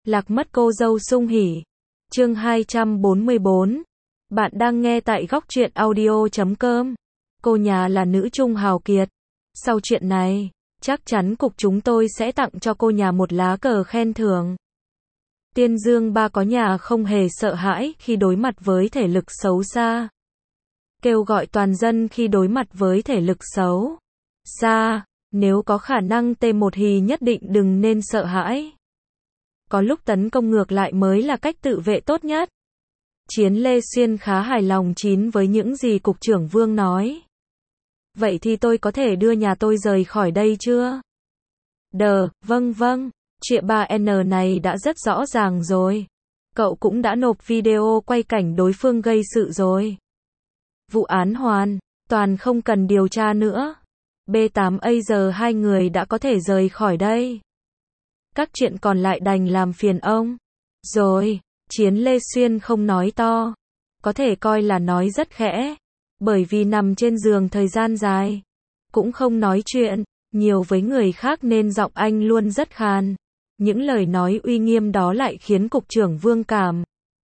Lạc mất cô dâu sung hỉ. Chương 244. Bạn đang nghe tại góc truyện audio.com. Cô nhà là nữ trung hào kiệt. Sau chuyện này, chắc chắn cục chúng tôi sẽ tặng cho cô nhà một lá cờ khen thưởng. Tiên Dương Ba có nhà không hề sợ hãi khi đối mặt với thể lực xấu xa. Kêu gọi toàn dân khi đối mặt với thể lực xấu xa, nếu có khả năng T1 thì nhất định đừng nên sợ hãi. Có lúc tấn công ngược lại mới là cách tự vệ tốt nhất. Chiến Lê Xuyên khá hài lòng với những gì Cục trưởng Vương nói. Vậy thì tôi có thể đưa nhà tôi rời khỏi đây chưa? Vâng, chuyện 3N này đã rất rõ ràng rồi. Cậu cũng đã nộp video quay cảnh đối phương gây sự rồi. Vụ án hoàn toàn không cần điều tra nữa. B8A giờ hai người đã có thể rời khỏi đây. Các chuyện còn lại đành làm phiền ông. Rồi, Chiến Lê Xuyên không nói to. Có thể coi là nói rất khẽ. Bởi vì nằm trên giường thời gian dài. Cũng không nói chuyện nhiều với người khác nên giọng anh luôn rất khàn. Những lời nói uy nghiêm đó lại khiến Cục trưởng Vương cảm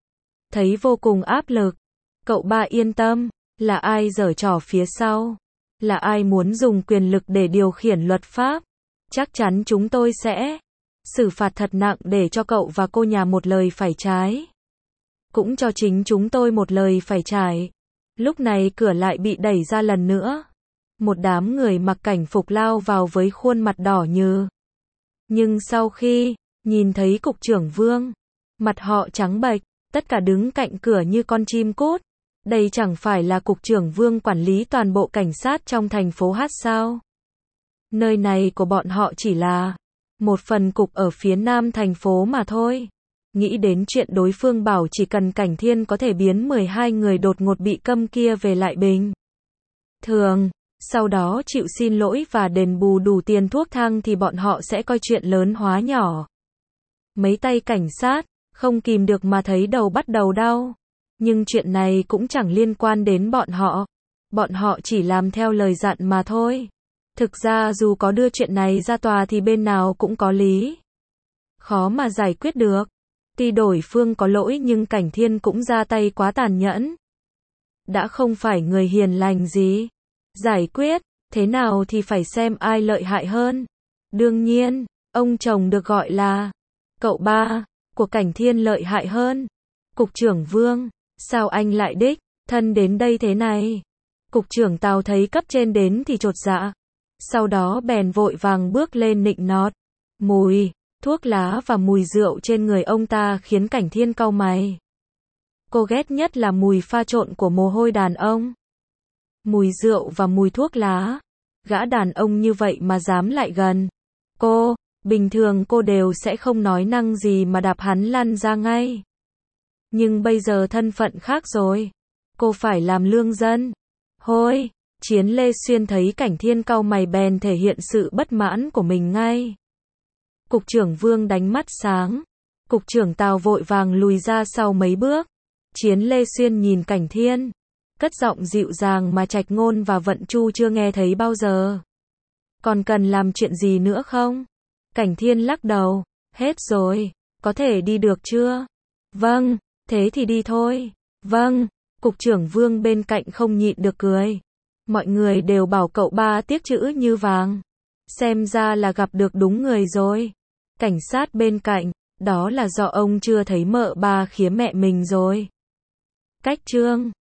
thấy vô cùng áp lực. Cậu ba yên tâm. Là ai giở trò phía sau? Là ai muốn dùng quyền lực để điều khiển luật pháp? Chắc chắn chúng tôi sẽ xử phạt thật nặng để cho cậu và cô nhà một lời phải trái. Cũng cho chính chúng tôi một lời phải trải. Lúc này cửa lại bị đẩy ra lần nữa. Một đám người mặc cảnh phục lao vào với khuôn mặt đỏ như. Nhưng sau khi nhìn thấy Cục trưởng Vương, mặt họ trắng bệch, tất cả đứng cạnh cửa như con chim cút. Đây chẳng phải là Cục trưởng Vương quản lý toàn bộ cảnh sát trong thành phố Hát sao? Nơi này của bọn họ chỉ là một phần cục ở phía nam thành phố mà thôi. Nghĩ đến chuyện đối phương bảo chỉ cần Cảnh Thiên có thể biến 12 người đột ngột bị câm kia về lại bình thường, sau đó chịu xin lỗi và đền bù đủ tiền thuốc thang thì bọn họ sẽ coi chuyện lớn hóa nhỏ. Mấy tay cảnh sát không kìm được mà thấy đầu bắt đầu đau. Nhưng chuyện này cũng chẳng liên quan đến bọn họ. Bọn họ chỉ làm theo lời dặn mà thôi. Thực ra dù có đưa chuyện này ra tòa thì bên nào cũng có lý. Khó mà giải quyết được. Tuy đối phương có lỗi nhưng Cảnh Thiên cũng ra tay quá tàn nhẫn. Đã không phải người hiền lành gì. Giải quyết thế nào thì phải xem ai lợi hại hơn. Đương nhiên, ông chồng được gọi là cậu ba của Cảnh Thiên lợi hại hơn. Cục trưởng Vương, sao anh lại đích thân đến đây thế này? Cục trưởng Tào thấy cấp trên đến thì chột dạ. Sau đó bèn vội vàng bước lên nịnh nọt. Mùi thuốc lá và mùi rượu trên người ông ta khiến Cảnh Thiên cau mày. Cô ghét nhất là mùi pha trộn của mồ hôi đàn ông. Mùi rượu và mùi thuốc lá. Gã đàn ông như vậy mà dám lại gần cô, bình thường cô đều sẽ không nói năng gì mà đạp hắn lăn ra ngay. Nhưng bây giờ thân phận khác rồi. Cô phải làm lương dân. Hôi! Chiến Lê Xuyên thấy Cảnh Thiên cau mày bèn thể hiện sự bất mãn của mình ngay. Cục trưởng Vương đánh mắt sáng. Cục trưởng Tào vội vàng lùi ra sau mấy bước. Chiến Lê Xuyên nhìn Cảnh Thiên. Cất giọng dịu dàng mà Trạch Ngôn và Vận Chu chưa nghe thấy bao giờ. Còn cần làm chuyện gì nữa không? Cảnh Thiên lắc đầu. Hết rồi. Có thể đi được chưa? Vâng. Thế thì đi thôi. Vâng. Cục trưởng Vương bên cạnh không nhịn được cười. Mọi người đều bảo cậu ba tiếc chữ như vàng. Xem ra là gặp được đúng người rồi. Cảnh sát bên cạnh, đó là do ông chưa thấy mợ ba khía mẹ mình rồi. Cách chương